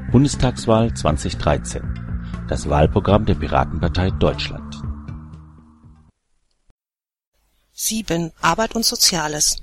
Bundestagswahl 2013. Das Wahlprogramm der Piratenpartei Deutschland. 7. Arbeit und Soziales.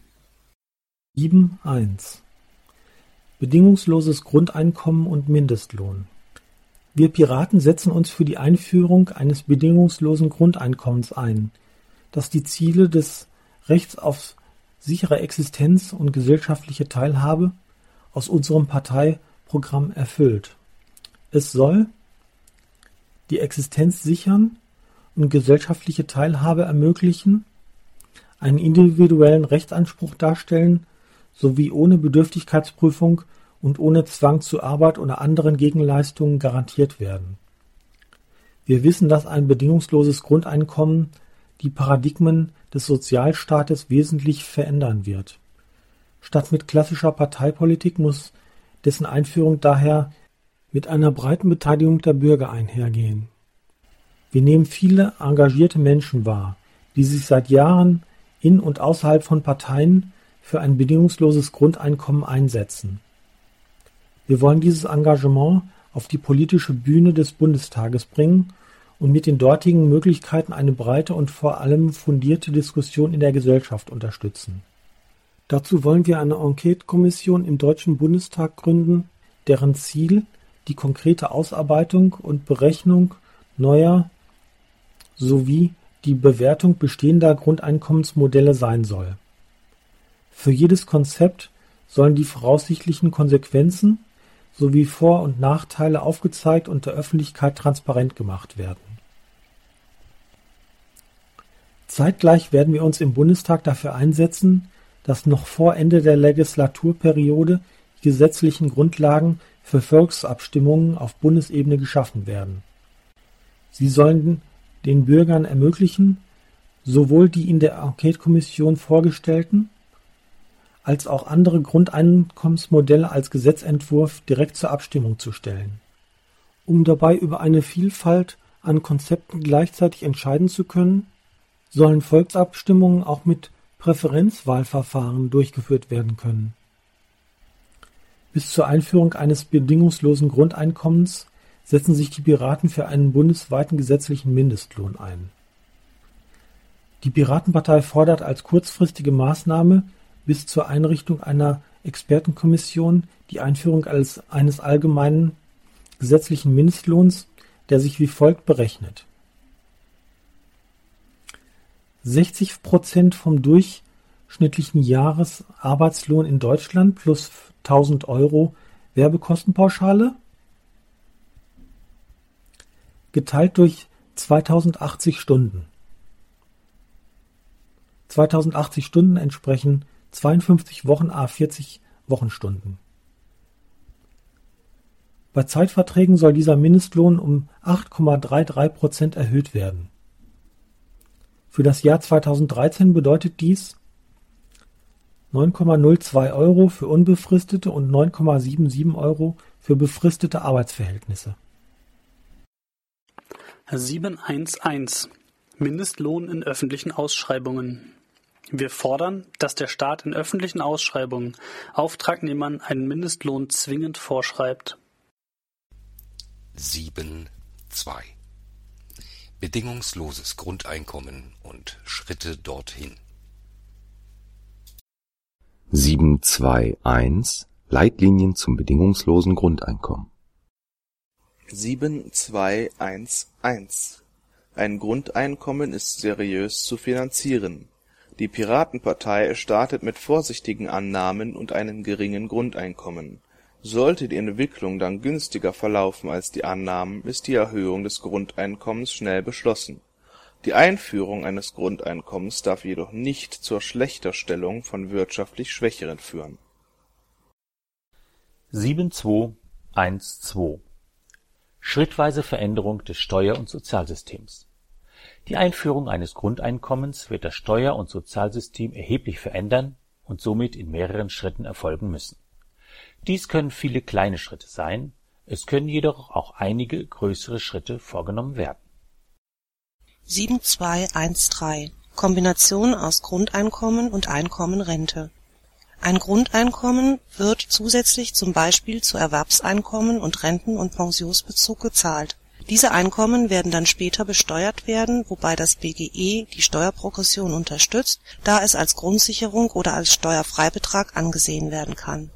7.1 Bedingungsloses Grundeinkommen und Mindestlohn. Wir Piraten setzen uns für die Einführung eines bedingungslosen Grundeinkommens ein, das die Ziele des Rechts auf sichere Existenz und gesellschaftliche Teilhabe aus unserem Parteiprogramm erfüllt. Es soll die Existenz sichern und gesellschaftliche Teilhabe ermöglichen, einen individuellen Rechtsanspruch darstellen sowie ohne Bedürftigkeitsprüfung und ohne Zwang zu Arbeit oder anderen Gegenleistungen garantiert werden. Wir wissen, dass ein bedingungsloses Grundeinkommen die Paradigmen des Sozialstaates wesentlich verändern wird. Statt mit klassischer Parteipolitik muss dessen Einführung daher mit einer breiten Beteiligung der Bürger einhergehen. Wir nehmen viele engagierte Menschen wahr, die sich seit Jahren in und außerhalb von Parteien für ein bedingungsloses Grundeinkommen einsetzen. Wir wollen dieses Engagement auf die politische Bühne des Bundestages bringen und mit den dortigen Möglichkeiten eine breite und vor allem fundierte Diskussion in der Gesellschaft unterstützen. Dazu wollen wir eine Enquete-Kommission im Deutschen Bundestag gründen, deren Ziel die konkrete Ausarbeitung und Berechnung neuer sowie die Bewertung bestehender Grundeinkommensmodelle sein soll. Für jedes Konzept sollen die voraussichtlichen Konsequenzen sowie Vor- und Nachteile aufgezeigt und der Öffentlichkeit transparent gemacht werden. Zeitgleich werden wir uns im Bundestag dafür einsetzen, dass noch vor Ende der Legislaturperiode die gesetzlichen Grundlagen für Volksabstimmungen auf Bundesebene geschaffen werden. Sie sollen den Bürgern ermöglichen, sowohl die in der Enquete-Kommission vorgestellten als auch andere Grundeinkommensmodelle als Gesetzentwurf direkt zur Abstimmung zu stellen. Um dabei über eine Vielfalt an Konzepten gleichzeitig entscheiden zu können, sollen Volksabstimmungen auch mit Präferenzwahlverfahren durchgeführt werden können. Bis zur Einführung eines bedingungslosen Grundeinkommens setzen sich die Piraten für einen bundesweiten gesetzlichen Mindestlohn ein. Die Piratenpartei fordert als kurzfristige Maßnahme bis zur Einrichtung einer Expertenkommission die Einführung eines allgemeinen gesetzlichen Mindestlohns, der sich wie folgt berechnet: 60% vom durchschnittlichen Jahresarbeitslohn in Deutschland plus 1.000 Euro Werbekostenpauschale, geteilt durch 2080 Stunden. 2080 Stunden entsprechen 52 Wochen à 40 Wochenstunden. Bei Zeitverträgen soll dieser Mindestlohn um 8,33% erhöht werden. Für das Jahr 2013 bedeutet dies 9,02 Euro für unbefristete und 9,77 Euro für befristete Arbeitsverhältnisse. 7.1.1 Mindestlohn in öffentlichen Ausschreibungen. Wir fordern, dass der Staat in öffentlichen Ausschreibungen Auftragnehmern einen Mindestlohn zwingend vorschreibt. 7.2 Bedingungsloses Grundeinkommen und Schritte dorthin. 7.2.1 Leitlinien zum bedingungslosen Grundeinkommen. 7.2.1.1 Ein Grundeinkommen ist seriös zu finanzieren. Die Piratenpartei startet mit vorsichtigen Annahmen und einem geringen Grundeinkommen. Sollte die Entwicklung dann günstiger verlaufen als die Annahmen, ist die Erhöhung des Grundeinkommens schnell beschlossen. Die Einführung eines Grundeinkommens darf jedoch nicht zur Schlechterstellung von wirtschaftlich Schwächeren führen. 7.2.1.2 Schrittweise Veränderung des Steuer- und Sozialsystems. Die Einführung eines Grundeinkommens wird das Steuer- und Sozialsystem erheblich verändern und somit in mehreren Schritten erfolgen müssen. Dies können viele kleine Schritte sein, es können jedoch auch einige größere Schritte vorgenommen werden. 7.2.1.3 Kombination aus Grundeinkommen und Einkommenrente. Ein Grundeinkommen wird zusätzlich zum Beispiel zu Erwerbseinkommen und Renten- und Pensionsbezug gezahlt. Diese Einkommen werden dann später besteuert werden, wobei das BGE die Steuerprogression unterstützt, da es als Grundsicherung oder als Steuerfreibetrag angesehen werden kann.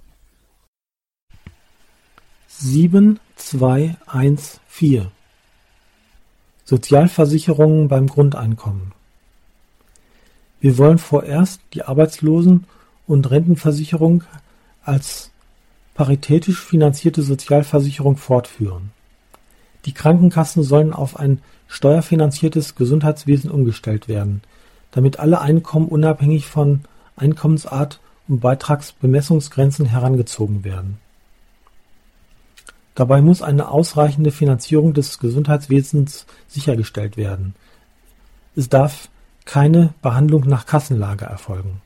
7214 Sozialversicherungen beim Grundeinkommen. Wir wollen vorerst die Arbeitslosen- und Rentenversicherung als paritätisch finanzierte Sozialversicherung fortführen. Die Krankenkassen sollen auf ein steuerfinanziertes Gesundheitswesen umgestellt werden, damit alle Einkommen unabhängig von Einkommensart und Beitragsbemessungsgrenzen herangezogen werden. Dabei muss eine ausreichende Finanzierung des Gesundheitswesens sichergestellt werden. Es darf keine Behandlung nach Kassenlage erfolgen.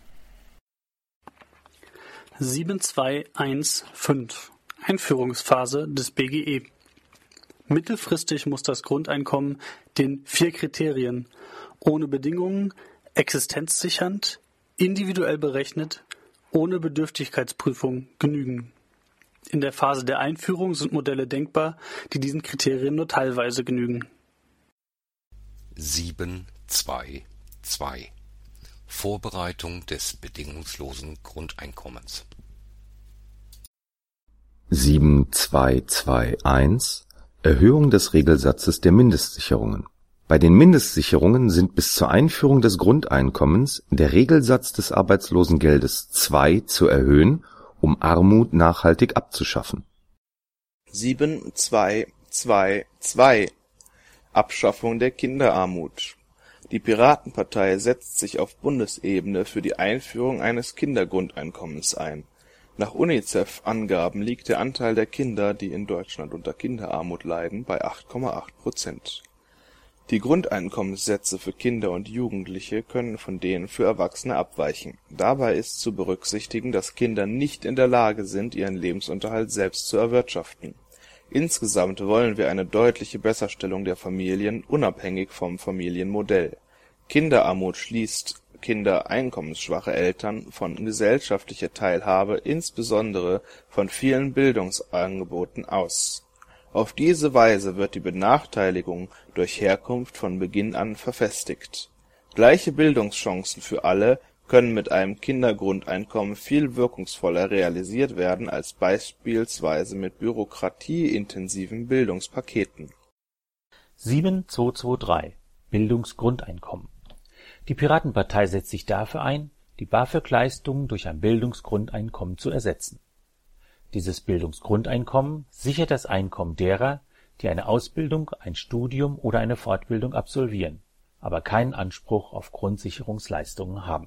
7215 Einführungsphase des BGE. Mittelfristig muss das Grundeinkommen den 4 Kriterien ohne Bedingungen, existenzsichernd, individuell berechnet, ohne Bedürftigkeitsprüfung genügen. In der Phase der Einführung sind Modelle denkbar, die diesen Kriterien nur teilweise genügen. 722 Vorbereitung des bedingungslosen Grundeinkommens. 7221 Erhöhung des Regelsatzes der Mindestsicherungen. Bei den Mindestsicherungen sind bis zur Einführung des Grundeinkommens der Regelsatz des Arbeitslosengeldes 2 zu erhöhen, um Armut nachhaltig abzuschaffen. 7222 Abschaffung der Kinderarmut. Die Piratenpartei setzt sich auf Bundesebene für die Einführung eines Kindergrundeinkommens ein. Nach UNICEF-Angaben liegt der Anteil der Kinder, die in Deutschland unter Kinderarmut leiden, bei 8,8%. Die Grundeinkommenssätze für Kinder und Jugendliche können von denen für Erwachsene abweichen. Dabei ist zu berücksichtigen, dass Kinder nicht in der Lage sind, ihren Lebensunterhalt selbst zu erwirtschaften. Insgesamt wollen wir eine deutliche Besserstellung der Familien, unabhängig vom Familienmodell. Kinderarmut schließt kindereinkommensschwache Eltern von gesellschaftlicher Teilhabe, insbesondere von vielen Bildungsangeboten, aus. Auf diese Weise wird die Benachteiligung durch Herkunft von Beginn an verfestigt. Gleiche Bildungschancen für alle können mit einem Kindergrundeinkommen viel wirkungsvoller realisiert werden als beispielsweise mit bürokratieintensiven Bildungspaketen. 7223 Bildungsgrundeinkommen. Die Piratenpartei setzt sich dafür ein, die BAföG-Leistungen durch ein Bildungsgrundeinkommen zu ersetzen. Dieses Bildungsgrundeinkommen sichert das Einkommen derer, die eine Ausbildung, ein Studium oder eine Fortbildung absolvieren, aber keinen Anspruch auf Grundsicherungsleistungen haben.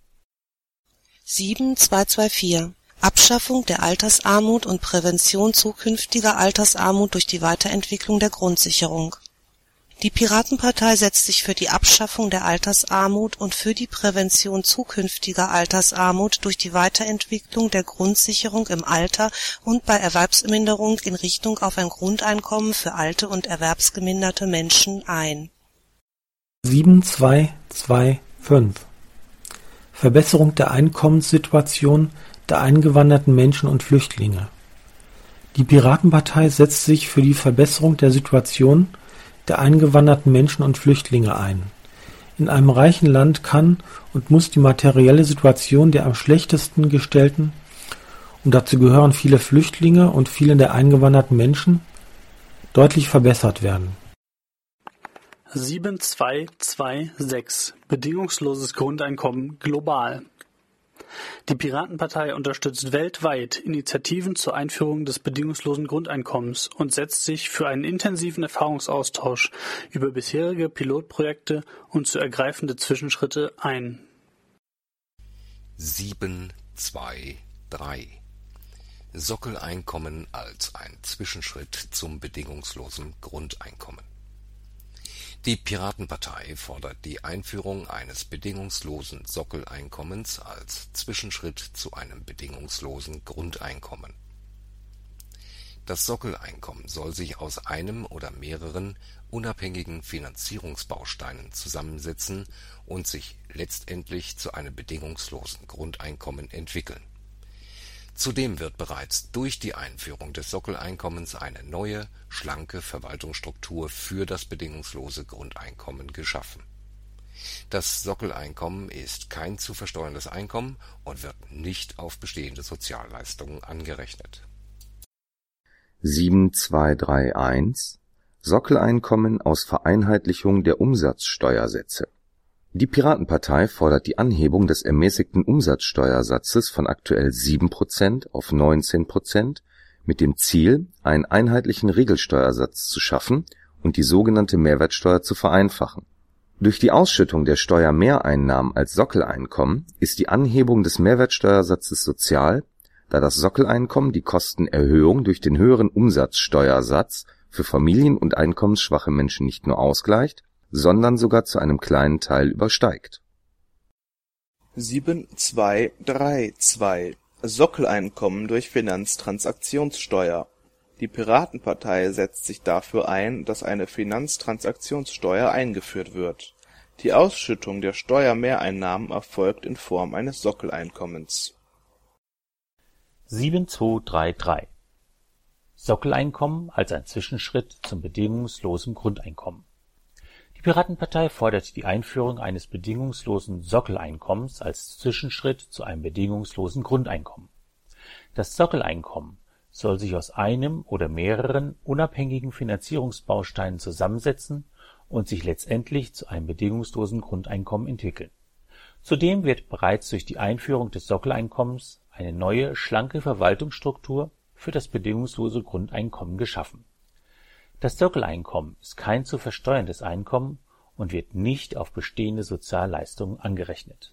7224 Abschaffung der Altersarmut und Prävention zukünftiger Altersarmut durch die Weiterentwicklung der Grundsicherung. Die Piratenpartei setzt sich für die Abschaffung der Altersarmut und für die Prävention zukünftiger Altersarmut durch die Weiterentwicklung der Grundsicherung im Alter und bei Erwerbsminderung in Richtung auf ein Grundeinkommen für alte und erwerbsgeminderte Menschen ein. 7225 Verbesserung der Einkommenssituation der eingewanderten Menschen und Flüchtlinge. Die Piratenpartei setzt sich für die Verbesserung der Situation der eingewanderten Menschen und Flüchtlinge ein. In einem reichen Land kann und muss die materielle Situation der am schlechtesten gestellten, und dazu gehören viele Flüchtlinge und viele der eingewanderten Menschen, deutlich verbessert werden. 7226 Bedingungsloses Grundeinkommen global. Die Piratenpartei unterstützt weltweit Initiativen zur Einführung des bedingungslosen Grundeinkommens und setzt sich für einen intensiven Erfahrungsaustausch über bisherige Pilotprojekte und zu ergreifende Zwischenschritte ein. 723 Sockeleinkommen als ein Zwischenschritt zum bedingungslosen Grundeinkommen. Die Piratenpartei fordert die Einführung eines bedingungslosen Sockeleinkommens als Zwischenschritt zu einem bedingungslosen Grundeinkommen. Das Sockeleinkommen soll sich aus einem oder mehreren unabhängigen Finanzierungsbausteinen zusammensetzen und sich letztendlich zu einem bedingungslosen Grundeinkommen entwickeln. Zudem wird bereits durch die Einführung des Sockeleinkommens eine neue, schlanke Verwaltungsstruktur für das bedingungslose Grundeinkommen geschaffen. Das Sockeleinkommen ist kein zu versteuerndes Einkommen und wird nicht auf bestehende Sozialleistungen angerechnet. 7231 Sockeleinkommen aus Vereinheitlichung der Umsatzsteuersätze. Die Piratenpartei fordert die Anhebung des ermäßigten Umsatzsteuersatzes von aktuell 7% auf 19% mit dem Ziel, einen einheitlichen Regelsteuersatz zu schaffen und die sogenannte Mehrwertsteuer zu vereinfachen. Durch die Ausschüttung der Steuermehreinnahmen als Sockeleinkommen ist die Anhebung des Mehrwertsteuersatzes sozial, da das Sockeleinkommen die Kostenerhöhung durch den höheren Umsatzsteuersatz für Familien- und einkommensschwache Menschen nicht nur ausgleicht, sondern sogar zu einem kleinen Teil übersteigt. 7232 Sockeleinkommen durch Finanztransaktionssteuer. Die Piratenpartei setzt sich dafür ein, dass eine Finanztransaktionssteuer eingeführt wird. Die Ausschüttung der Steuermehreinnahmen erfolgt in Form eines Sockeleinkommens. 7233 Sockeleinkommen als ein Zwischenschritt zum bedingungslosen Grundeinkommen. Die Piratenpartei fordert die Einführung eines bedingungslosen Sockeleinkommens als Zwischenschritt zu einem bedingungslosen Grundeinkommen. Das Sockeleinkommen soll sich aus einem oder mehreren unabhängigen Finanzierungsbausteinen zusammensetzen und sich letztendlich zu einem bedingungslosen Grundeinkommen entwickeln. Zudem wird bereits durch die Einführung des Sockeleinkommens eine neue, schlanke Verwaltungsstruktur für das bedingungslose Grundeinkommen geschaffen. Das Sockeleinkommen ist kein zu versteuerndes Einkommen und wird nicht auf bestehende Sozialleistungen angerechnet.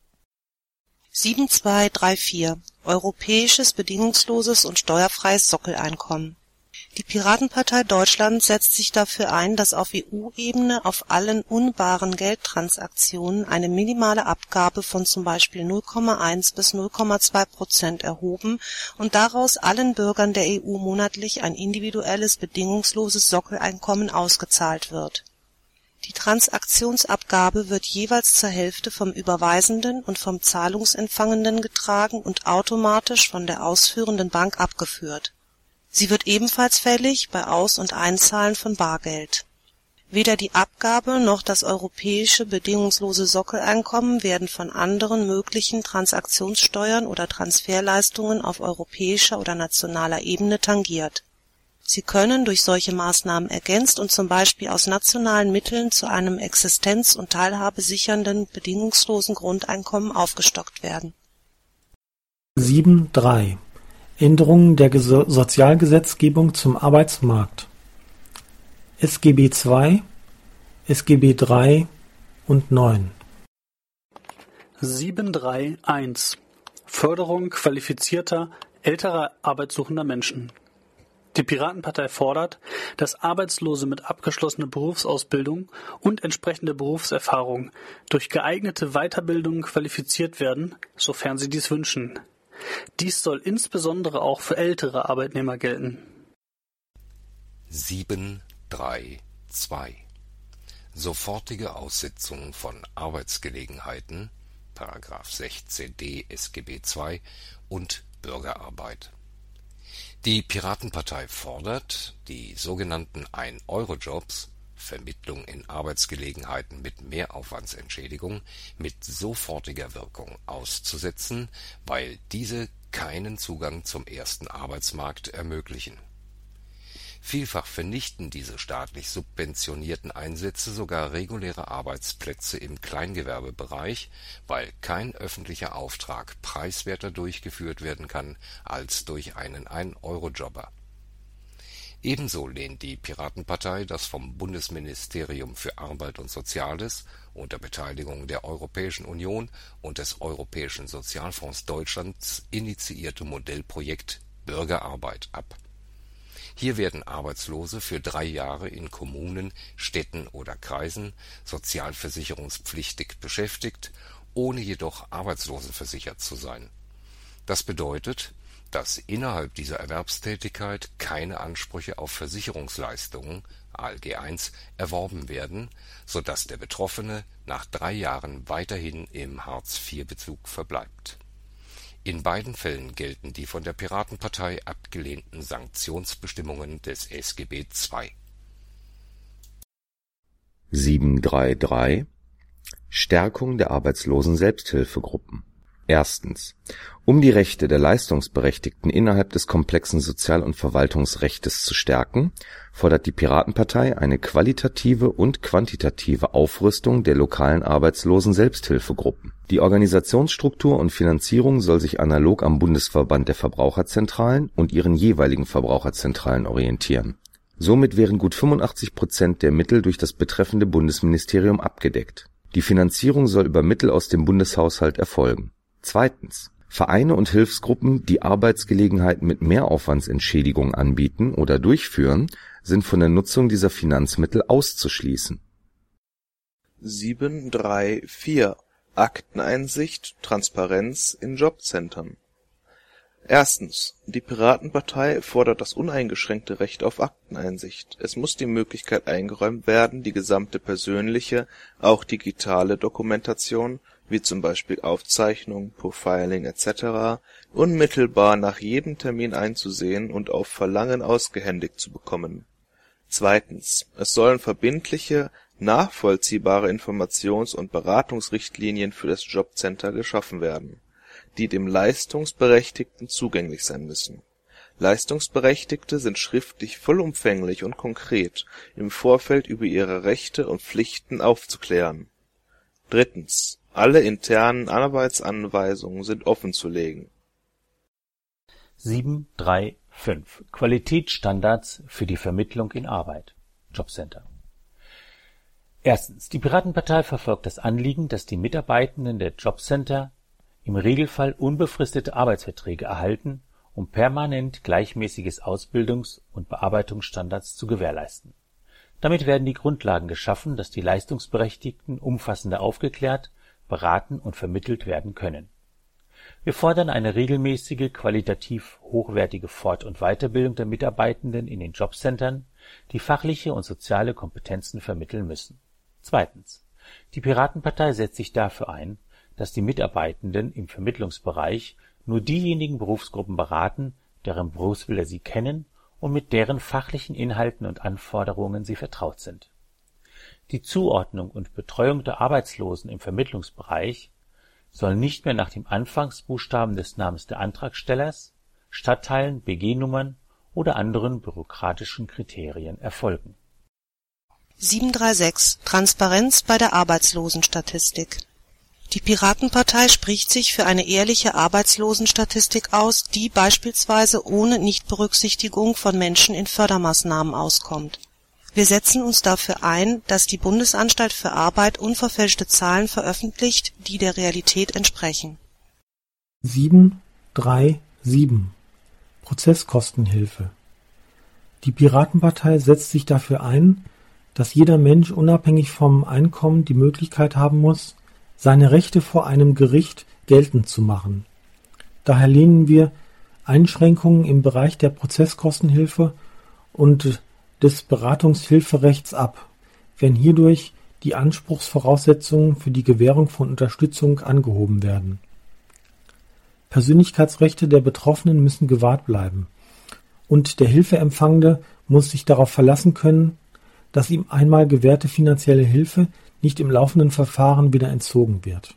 7234 Europäisches bedingungsloses und steuerfreies Sockeleinkommen. Die Piratenpartei Deutschland setzt sich dafür ein, dass auf EU-Ebene auf allen unbaren Geldtransaktionen eine minimale Abgabe von zum Beispiel 0,1 bis 0,2% erhoben und daraus allen Bürgern der EU monatlich ein individuelles bedingungsloses Sockeleinkommen ausgezahlt wird. Die Transaktionsabgabe wird jeweils zur Hälfte vom Überweisenden und vom Zahlungsempfangenden getragen und automatisch von der ausführenden Bank abgeführt. Sie wird ebenfalls fällig bei Aus- und Einzahlen von Bargeld. Weder die Abgabe noch das europäische bedingungslose Sockeleinkommen werden von anderen möglichen Transaktionssteuern oder Transferleistungen auf europäischer oder nationaler Ebene tangiert. Sie können durch solche Maßnahmen ergänzt und zum Beispiel aus nationalen Mitteln zu einem existenz- und teilhabesichernden bedingungslosen Grundeinkommen aufgestockt werden. 7.3 Änderungen der Sozialgesetzgebung zum Arbeitsmarkt. SGB II, SGB III und 9. 731 Förderung qualifizierter, älterer arbeitssuchender Menschen. Die Piratenpartei fordert, dass Arbeitslose mit abgeschlossener Berufsausbildung und entsprechender Berufserfahrung durch geeignete Weiterbildung qualifiziert werden, sofern sie dies wünschen. Dies soll insbesondere auch für ältere Arbeitnehmer gelten. 732 Sofortige Aussetzung von Arbeitsgelegenheiten § 16d SGB II und Bürgerarbeit. Die Piratenpartei fordert, die sogenannten 1-Euro-Jobs, Vermittlung in Arbeitsgelegenheiten mit Mehraufwandsentschädigung, mit sofortiger Wirkung auszusetzen, weil diese keinen Zugang zum ersten Arbeitsmarkt ermöglichen. Vielfach vernichten diese staatlich subventionierten Einsätze sogar reguläre Arbeitsplätze im Kleingewerbebereich, weil kein öffentlicher Auftrag preiswerter durchgeführt werden kann als durch einen 1-Euro-Jobber. Ebenso lehnt die Piratenpartei das vom Bundesministerium für Arbeit und Soziales unter Beteiligung der Europäischen Union und des Europäischen Sozialfonds Deutschlands initiierte Modellprojekt Bürgerarbeit ab. Hier werden Arbeitslose für 3 Jahre in Kommunen, Städten oder Kreisen sozialversicherungspflichtig beschäftigt, ohne jedoch arbeitslosenversichert zu sein. Das bedeutet, dass innerhalb dieser Erwerbstätigkeit keine Ansprüche auf Versicherungsleistungen (ALG I) erworben werden, so dass der Betroffene nach 3 Jahren weiterhin im Hartz-IV-Bezug verbleibt. In beiden Fällen gelten die von der Piratenpartei abgelehnten Sanktionsbestimmungen des SGB II. 7.3.3 Stärkung der Arbeitslosen-Selbsthilfegruppen. Erstens. Um die Rechte der Leistungsberechtigten innerhalb des komplexen Sozial- und Verwaltungsrechtes zu stärken, fordert die Piratenpartei eine qualitative und quantitative Aufrüstung der lokalen Arbeitslosen-Selbsthilfegruppen. Die Organisationsstruktur und Finanzierung soll sich analog am Bundesverband der Verbraucherzentralen und ihren jeweiligen Verbraucherzentralen orientieren. Somit wären gut 85% der Mittel durch das betreffende Bundesministerium abgedeckt. Die Finanzierung soll über Mittel aus dem Bundeshaushalt erfolgen. Zweitens. Vereine und Hilfsgruppen, die Arbeitsgelegenheiten mit Mehraufwandsentschädigung anbieten oder durchführen, sind von der Nutzung dieser Finanzmittel auszuschließen. 7.3.4 Akteneinsicht, Transparenz in Jobcentern. Erstens. Die Piratenpartei fordert das uneingeschränkte Recht auf Akteneinsicht. Es muss die Möglichkeit eingeräumt werden, die gesamte persönliche, auch digitale Dokumentation, wie zum Beispiel Aufzeichnung, Profiling etc., unmittelbar nach jedem Termin einzusehen und auf Verlangen ausgehändigt zu bekommen. Zweitens. Es sollen verbindliche, nachvollziehbare Informations- und Beratungsrichtlinien für das Jobcenter geschaffen werden, die dem Leistungsberechtigten zugänglich sein müssen. Leistungsberechtigte sind schriftlich vollumfänglich und konkret im Vorfeld über ihre Rechte und Pflichten aufzuklären. Drittens. Alle internen Arbeitsanweisungen sind offenzulegen. 7.3.5 Qualitätsstandards für die Vermittlung in Arbeit. Jobcenter. Erstens. Die Piratenpartei verfolgt das Anliegen, dass die Mitarbeitenden der Jobcenter im Regelfall unbefristete Arbeitsverträge erhalten, um permanent gleichmäßiges Ausbildungs- und Bearbeitungsstandards zu gewährleisten. Damit werden die Grundlagen geschaffen, dass die Leistungsberechtigten umfassender aufgeklärt, beraten und vermittelt werden können. Wir fordern eine regelmäßige, qualitativ hochwertige Fort- und Weiterbildung der Mitarbeitenden in den Jobcentern, die fachliche und soziale Kompetenzen vermitteln müssen. Zweitens. Die Piratenpartei setzt sich dafür ein, dass die Mitarbeitenden im Vermittlungsbereich nur diejenigen Berufsgruppen beraten, deren Berufsbilder sie kennen und mit deren fachlichen Inhalten und Anforderungen sie vertraut sind. Die Zuordnung und Betreuung der Arbeitslosen im Vermittlungsbereich soll nicht mehr nach dem Anfangsbuchstaben des Namens der Antragstellers, Stadtteilen, BG-Nummern oder anderen bürokratischen Kriterien erfolgen. 736 Transparenz bei der Arbeitslosenstatistik. Die Piratenpartei spricht sich für eine ehrliche Arbeitslosenstatistik aus, die beispielsweise ohne Nichtberücksichtigung von Menschen in Fördermaßnahmen auskommt. Wir setzen uns dafür ein, dass die Bundesanstalt für Arbeit unverfälschte Zahlen veröffentlicht, die der Realität entsprechen. 7.3.7 Prozesskostenhilfe. Die Piratenpartei setzt sich dafür ein, dass jeder Mensch unabhängig vom Einkommen die Möglichkeit haben muss, seine Rechte vor einem Gericht geltend zu machen. Daher lehnen wir Einschränkungen im Bereich der Prozesskostenhilfe und des Beratungshilferechts ab, wenn hierdurch die Anspruchsvoraussetzungen für die Gewährung von Unterstützung angehoben werden. Persönlichkeitsrechte der Betroffenen müssen gewahrt bleiben, und der Hilfeempfangende muss sich darauf verlassen können, dass ihm einmal gewährte finanzielle Hilfe nicht im laufenden Verfahren wieder entzogen wird.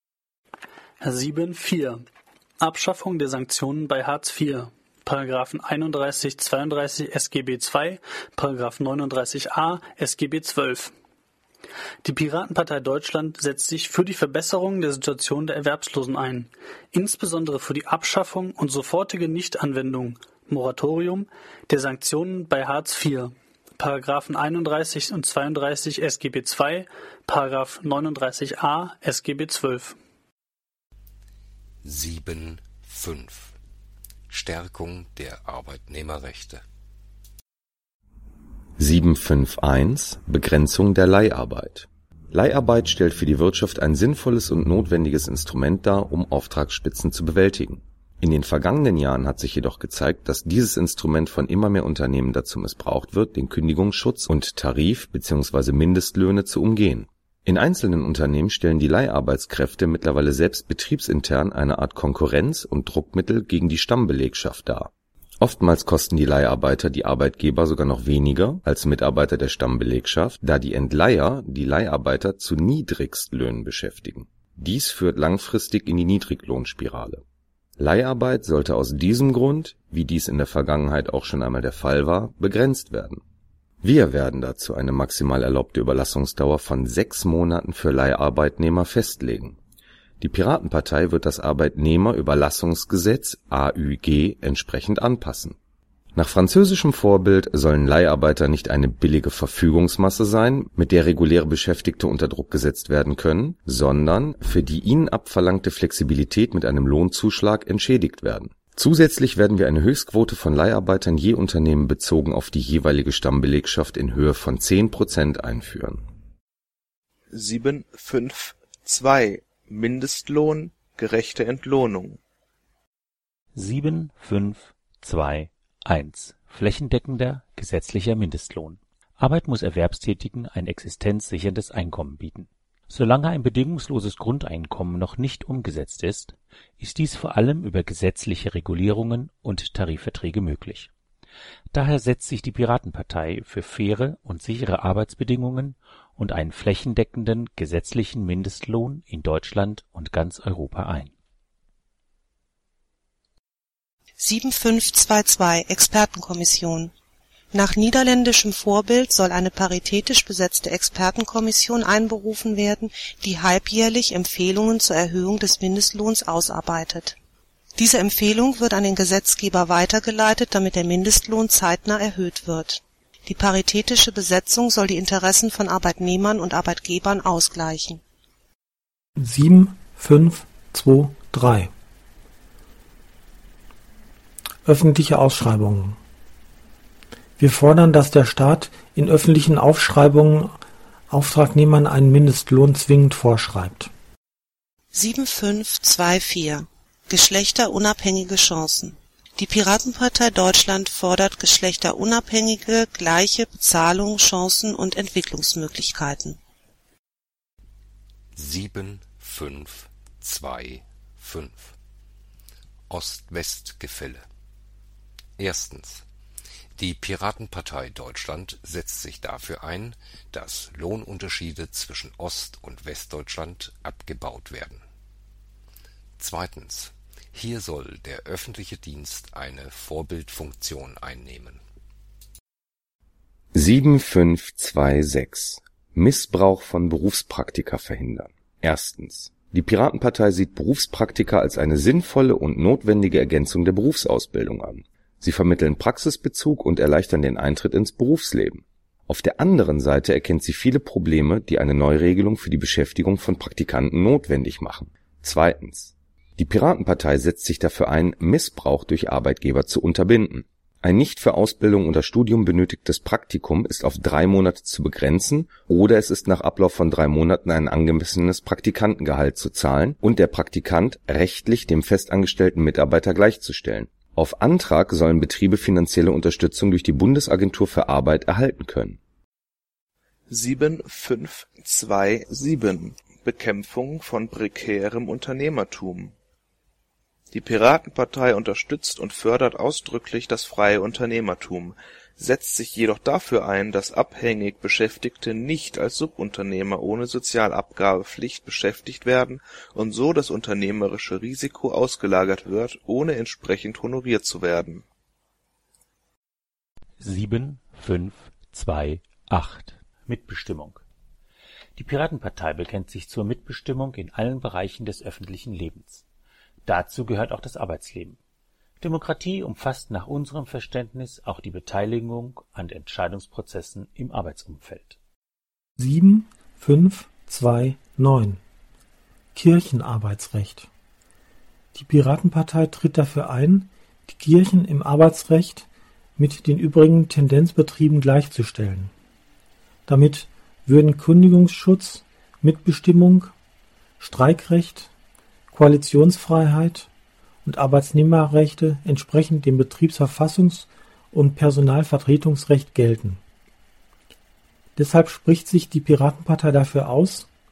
7.4 Abschaffung der Sanktionen bei Hartz IV. Paragraphen 31, 32 SGB II, Paragraph 39a SGB XII. Die Piratenpartei Deutschland setzt sich für die Verbesserung der Situation der Erwerbslosen ein, insbesondere für die Abschaffung und sofortige Nichtanwendung (Moratorium) der Sanktionen bei Hartz IV. Paragraphen 31 und 32 SGB II, Paragraph 39a SGB XII. 7.5 Stärkung der Arbeitnehmerrechte. 7.5.1 Begrenzung der Leiharbeit. Leiharbeit stellt für die Wirtschaft ein sinnvolles und notwendiges Instrument dar, um Auftragsspitzen zu bewältigen. In den vergangenen Jahren hat sich jedoch gezeigt, dass dieses Instrument von immer mehr Unternehmen dazu missbraucht wird, den Kündigungsschutz und Tarif- bzw. Mindestlöhne zu umgehen. In einzelnen Unternehmen stellen die Leiharbeitskräfte mittlerweile selbst betriebsintern eine Art Konkurrenz und Druckmittel gegen die Stammbelegschaft dar. Oftmals kosten die Leiharbeiter die Arbeitgeber sogar noch weniger als Mitarbeiter der Stammbelegschaft, da die Entleiher die Leiharbeiter zu Niedrigstlöhnen beschäftigen. Dies führt langfristig in die Niedriglohnspirale. Leiharbeit sollte aus diesem Grund, wie dies in der Vergangenheit auch schon einmal der Fall war, begrenzt werden. Wir werden dazu eine maximal erlaubte Überlassungsdauer von 6 Monaten für Leiharbeitnehmer festlegen. Die Piratenpartei wird das Arbeitnehmerüberlassungsgesetz AÜG entsprechend anpassen. Nach französischem Vorbild sollen Leiharbeiter nicht eine billige Verfügungsmasse sein, mit der reguläre Beschäftigte unter Druck gesetzt werden können, sondern für die ihnen abverlangte Flexibilität mit einem Lohnzuschlag entschädigt werden. Zusätzlich werden wir eine Höchstquote von Leiharbeitern je Unternehmen bezogen auf die jeweilige Stammbelegschaft in Höhe von 10% einführen. 7.5.2 Mindestlohn, gerechte Entlohnung. 7.5.2.1 Flächendeckender gesetzlicher Mindestlohn. Arbeit muss Erwerbstätigen ein existenzsicherndes Einkommen bieten. Solange ein bedingungsloses Grundeinkommen noch nicht umgesetzt ist, ist dies vor allem über gesetzliche Regulierungen und Tarifverträge möglich. Daher setzt sich die Piratenpartei für faire und sichere Arbeitsbedingungen und einen flächendeckenden gesetzlichen Mindestlohn in Deutschland und ganz Europa ein. 7.5.2.2 Expertenkommission. Nach niederländischem Vorbild soll eine paritätisch besetzte Expertenkommission einberufen werden, die halbjährlich Empfehlungen zur Erhöhung des Mindestlohns ausarbeitet. Diese Empfehlung wird an den Gesetzgeber weitergeleitet, damit der Mindestlohn zeitnah erhöht wird. Die paritätische Besetzung soll die Interessen von Arbeitnehmern und Arbeitgebern ausgleichen. 7.5.2.3 Öffentliche Ausschreibungen. Wir fordern, dass der Staat in öffentlichen Ausschreibungen Auftragnehmern einen Mindestlohn zwingend vorschreibt. 7.5.2.4 Geschlechterunabhängige Chancen. Die Piratenpartei Deutschland fordert geschlechterunabhängige, gleiche Bezahlung, Chancen und Entwicklungsmöglichkeiten. 7.5.2.5 Ost-West-Gefälle. Erstens. Die Piratenpartei Deutschland setzt sich dafür ein, dass Lohnunterschiede zwischen Ost- und Westdeutschland abgebaut werden. Zweitens. Hier soll der öffentliche Dienst eine Vorbildfunktion einnehmen. 7.5.2.6 Missbrauch von Berufspraktika verhindern. Erstens. Die Piratenpartei sieht Berufspraktika als eine sinnvolle und notwendige Ergänzung der Berufsausbildung an. Sie vermitteln Praxisbezug und erleichtern den Eintritt ins Berufsleben. Auf der anderen Seite erkennt sie viele Probleme, die eine Neuregelung für die Beschäftigung von Praktikanten notwendig machen. Zweitens. Die Piratenpartei setzt sich dafür ein, Missbrauch durch Arbeitgeber zu unterbinden. Ein nicht für Ausbildung oder Studium benötigtes Praktikum ist auf 3 Monate zu begrenzen oder es ist nach Ablauf von 3 Monaten ein angemessenes Praktikantengehalt zu zahlen und der Praktikant rechtlich dem festangestellten Mitarbeiter gleichzustellen. Auf Antrag sollen Betriebe finanzielle Unterstützung durch die Bundesagentur für Arbeit erhalten können. 7.5.2.7 Bekämpfung von prekärem Unternehmertum. Die Piratenpartei unterstützt und fördert ausdrücklich das freie Unternehmertum, setzt sich jedoch dafür ein, dass abhängig Beschäftigte nicht als Subunternehmer ohne Sozialabgabepflicht beschäftigt werden und so das unternehmerische Risiko ausgelagert wird, ohne entsprechend honoriert zu werden. 7.5.2.8 Mitbestimmung. Die Piratenpartei bekennt sich zur Mitbestimmung in allen Bereichen des öffentlichen Lebens. Dazu gehört auch das Arbeitsleben. Demokratie umfasst nach unserem Verständnis auch die Beteiligung an Entscheidungsprozessen im Arbeitsumfeld. 7.5.2.9 Kirchenarbeitsrecht. Die Piratenpartei tritt dafür ein, die Kirchen im Arbeitsrecht mit den übrigen Tendenzbetrieben gleichzustellen. Damit würden Kündigungsschutz, Mitbestimmung, Streikrecht, Koalitionsfreiheit und Arbeitnehmerrechte entsprechend dem Betriebsverfassungs- und Personalvertretungsrecht gelten. Deshalb spricht sich die Piratenpartei dafür aus,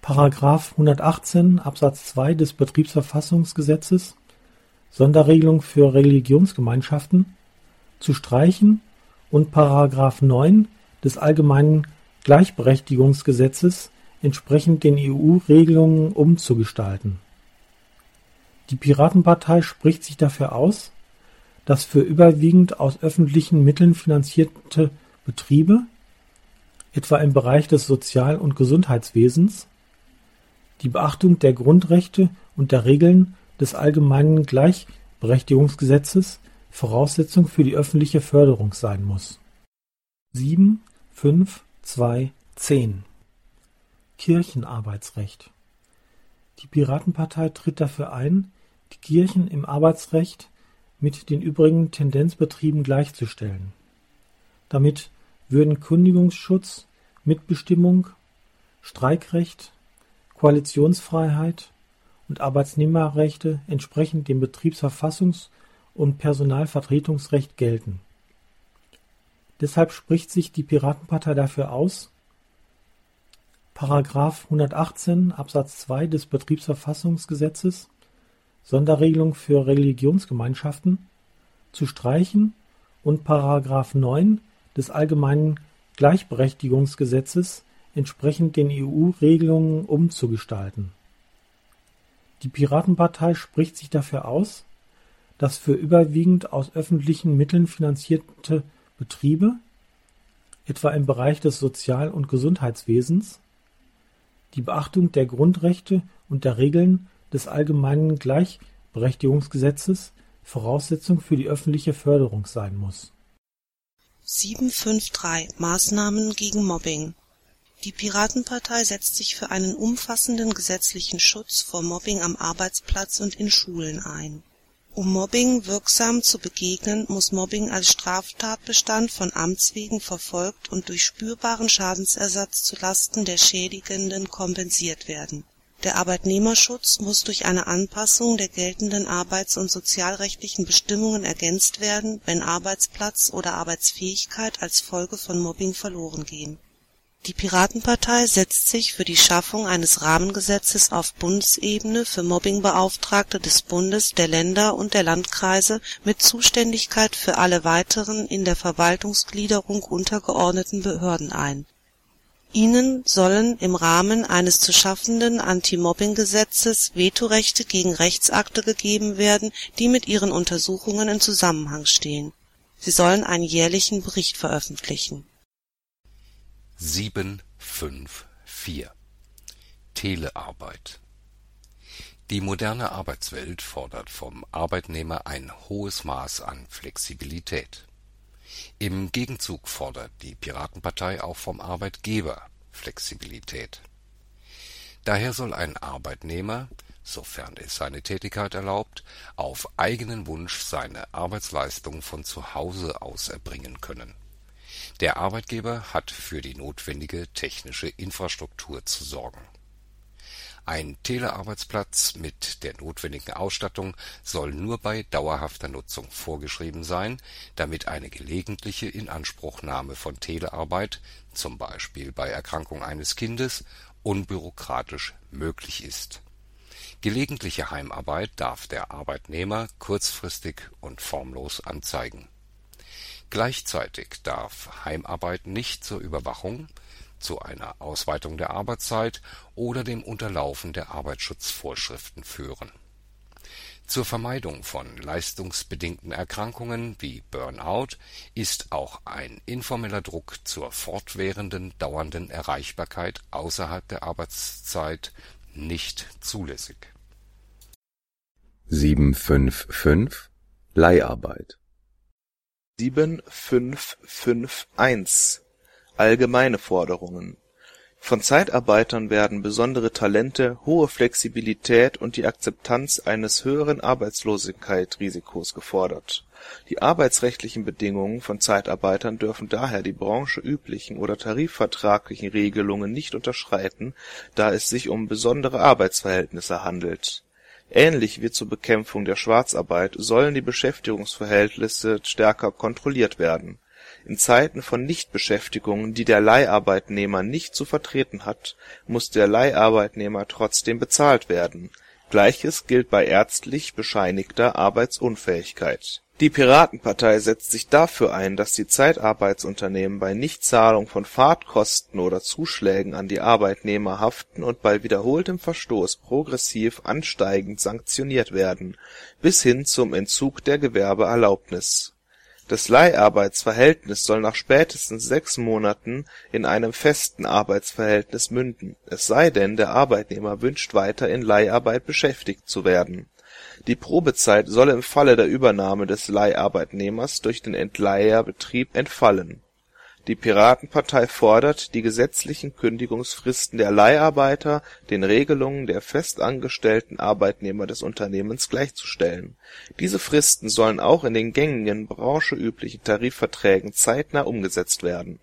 Paragraph 118 Absatz 2 des Betriebsverfassungsgesetzes Sonderregelung für Religionsgemeinschaften zu streichen und Paragraph 9 des Allgemeinen Gleichberechtigungsgesetzes entsprechend den EU-Regelungen umzugestalten. Die Piratenpartei spricht sich dafür aus, dass für überwiegend aus öffentlichen Mitteln finanzierte Betriebe, etwa im Bereich des Sozial- und Gesundheitswesens, die Beachtung der Grundrechte und der Regeln des Allgemeinen Gleichberechtigungsgesetzes Voraussetzung für die öffentliche Förderung sein muss. 7, 5, 2, 10 Kirchenarbeitsrecht. Die Piratenpartei tritt dafür ein, die Kirchen im Arbeitsrecht mit den übrigen Tendenzbetrieben gleichzustellen. Damit würden Kündigungsschutz, Mitbestimmung, Streikrecht, Koalitionsfreiheit und Arbeitnehmerrechte entsprechend dem Betriebsverfassungs- und Personalvertretungsrecht gelten. Deshalb spricht sich die Piratenpartei dafür aus, Paragraph 118 Absatz 2 des Betriebsverfassungsgesetzes Sonderregelung für Religionsgemeinschaften zu streichen und Paragraph 9 des Allgemeinen Gleichberechtigungsgesetzes entsprechend den EU-Regelungen umzugestalten. Die Piratenpartei spricht sich dafür aus, dass für überwiegend aus öffentlichen Mitteln finanzierte Betriebe, etwa im Bereich des Sozial- und Gesundheitswesens, die Beachtung der Grundrechte und der Regeln des Allgemeinen Gleichberechtigungsgesetzes Voraussetzung für die öffentliche Förderung sein muss. 753 Maßnahmen gegen Mobbing. Die Piratenpartei setzt sich für einen umfassenden gesetzlichen Schutz vor Mobbing am Arbeitsplatz und in Schulen ein. Um Mobbing wirksam zu begegnen, muss Mobbing als Straftatbestand von Amts wegen verfolgt und durch spürbaren Schadensersatz zu Lasten der Schädigenden kompensiert werden. Der Arbeitnehmerschutz muss durch eine Anpassung der geltenden arbeits- und sozialrechtlichen Bestimmungen ergänzt werden, wenn Arbeitsplatz oder Arbeitsfähigkeit als Folge von Mobbing verloren gehen. Die Piratenpartei setzt sich für die Schaffung eines Rahmengesetzes auf Bundesebene für Mobbingbeauftragte des Bundes, der Länder und der Landkreise mit Zuständigkeit für alle weiteren in der Verwaltungsgliederung untergeordneten Behörden ein. Ihnen sollen im Rahmen eines zu schaffenden Anti-Mobbing-Gesetzes Vetorechte gegen Rechtsakte gegeben werden, die mit ihren Untersuchungen in Zusammenhang stehen. Sie sollen einen jährlichen Bericht veröffentlichen. 754 Telearbeit. Die moderne Arbeitswelt fordert vom Arbeitnehmer ein hohes Maß an Flexibilität. Im Gegenzug fordert die Piratenpartei auch vom Arbeitgeber Flexibilität. Daher soll ein Arbeitnehmer, sofern es seine Tätigkeit erlaubt, auf eigenen Wunsch seine Arbeitsleistung von zu Hause aus erbringen können. Der Arbeitgeber hat für die notwendige technische Infrastruktur zu sorgen. Ein Telearbeitsplatz mit der notwendigen Ausstattung soll nur bei dauerhafter Nutzung vorgeschrieben sein, damit eine gelegentliche Inanspruchnahme von Telearbeit, zum Beispiel bei Erkrankung eines Kindes, unbürokratisch möglich ist. Gelegentliche Heimarbeit darf der Arbeitnehmer kurzfristig und formlos anzeigen. Gleichzeitig darf Heimarbeit nicht zur Überwachung, zu einer Ausweitung der Arbeitszeit oder dem Unterlaufen der Arbeitsschutzvorschriften führen. Zur Vermeidung von leistungsbedingten Erkrankungen wie Burnout ist auch ein informeller Druck zur fortwährenden, dauernden Erreichbarkeit außerhalb der Arbeitszeit nicht zulässig. 755 Leiharbeit. 7551 Allgemeine Forderungen. Von Zeitarbeitern werden besondere Talente, hohe Flexibilität und die Akzeptanz eines höheren Arbeitslosigkeitsrisikos gefordert. Die arbeitsrechtlichen Bedingungen von Zeitarbeitern dürfen daher die branchenüblichen oder tarifvertraglichen Regelungen nicht unterschreiten, da es sich um besondere Arbeitsverhältnisse handelt. Ähnlich wie zur Bekämpfung der Schwarzarbeit sollen die Beschäftigungsverhältnisse stärker kontrolliert werden. In Zeiten von Nichtbeschäftigung, die der Leiharbeitnehmer nicht zu vertreten hat, muss der Leiharbeitnehmer trotzdem bezahlt werden. Gleiches gilt bei ärztlich bescheinigter Arbeitsunfähigkeit. Die Piratenpartei setzt sich dafür ein, dass die Zeitarbeitsunternehmen bei Nichtzahlung von Fahrtkosten oder Zuschlägen an die Arbeitnehmer haften und bei wiederholtem Verstoß progressiv ansteigend sanktioniert werden, bis hin zum Entzug der Gewerbeerlaubnis. Das Leiharbeitsverhältnis soll nach spätestens 6 Monaten in einem festen Arbeitsverhältnis münden, es sei denn, der Arbeitnehmer wünscht weiter in Leiharbeit beschäftigt zu werden. Die Probezeit soll im Falle der Übernahme des Leiharbeitnehmers durch den Entleiherbetrieb entfallen. Die Piratenpartei fordert, die gesetzlichen Kündigungsfristen der Leiharbeiter den Regelungen der festangestellten Arbeitnehmer des Unternehmens gleichzustellen. Diese Fristen sollen auch in den gängigen branchenüblichen Tarifverträgen zeitnah umgesetzt werden.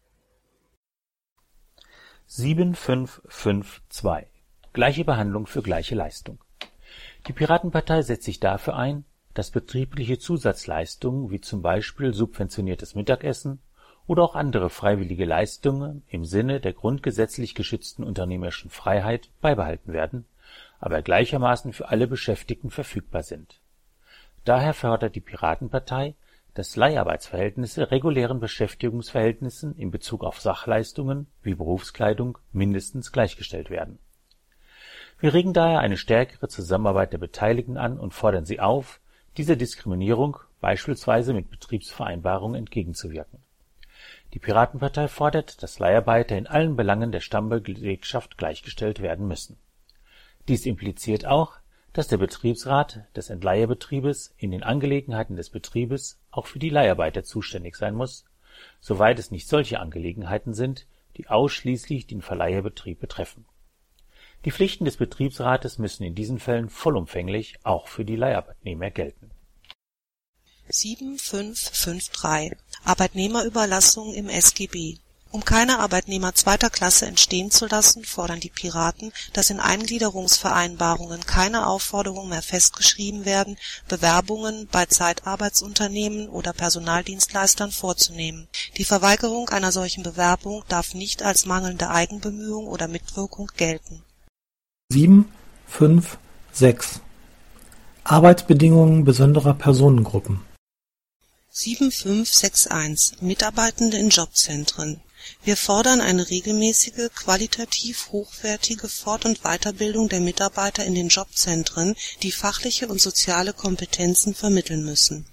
7552 Gleiche Behandlung für gleiche Leistung. Die Piratenpartei setzt sich dafür ein, dass betriebliche Zusatzleistungen wie zum Beispiel subventioniertes Mittagessen oder auch andere freiwillige Leistungen im Sinne der grundgesetzlich geschützten unternehmerischen Freiheit beibehalten werden, aber gleichermaßen für alle Beschäftigten verfügbar sind. Daher fordert die Piratenpartei, dass Leiharbeitsverhältnisse regulären Beschäftigungsverhältnissen in Bezug auf Sachleistungen wie Berufskleidung mindestens gleichgestellt werden. Wir regen daher eine stärkere Zusammenarbeit der Beteiligten an und fordern sie auf, dieser Diskriminierung beispielsweise mit Betriebsvereinbarungen entgegenzuwirken. Die Piratenpartei fordert, dass Leiharbeiter in allen Belangen der Stammbelegschaft gleichgestellt werden müssen. Dies impliziert auch, dass der Betriebsrat des Entleiherbetriebes in den Angelegenheiten des Betriebes auch für die Leiharbeiter zuständig sein muss, soweit es nicht solche Angelegenheiten sind, die ausschließlich den Verleiherbetrieb betreffen. Die Pflichten des Betriebsrates müssen in diesen Fällen vollumfänglich auch für die Leiharbeitnehmer gelten. 7553 Arbeitnehmerüberlassung im SGB. Um keine Arbeitnehmer zweiter Klasse entstehen zu lassen, fordern die Piraten, dass in Eingliederungsvereinbarungen keine Aufforderungen mehr festgeschrieben werden, Bewerbungen bei Zeitarbeitsunternehmen oder Personaldienstleistern vorzunehmen. Die Verweigerung einer solchen Bewerbung darf nicht als mangelnde Eigenbemühung oder Mitwirkung gelten. 756 Arbeitsbedingungen besonderer Personengruppen. 7561 Mitarbeitende in Jobzentren. Wir fordern eine regelmäßige, qualitativ hochwertige Fort- und Weiterbildung der Mitarbeiter in den Jobzentren, die fachliche und soziale Kompetenzen vermitteln müssen.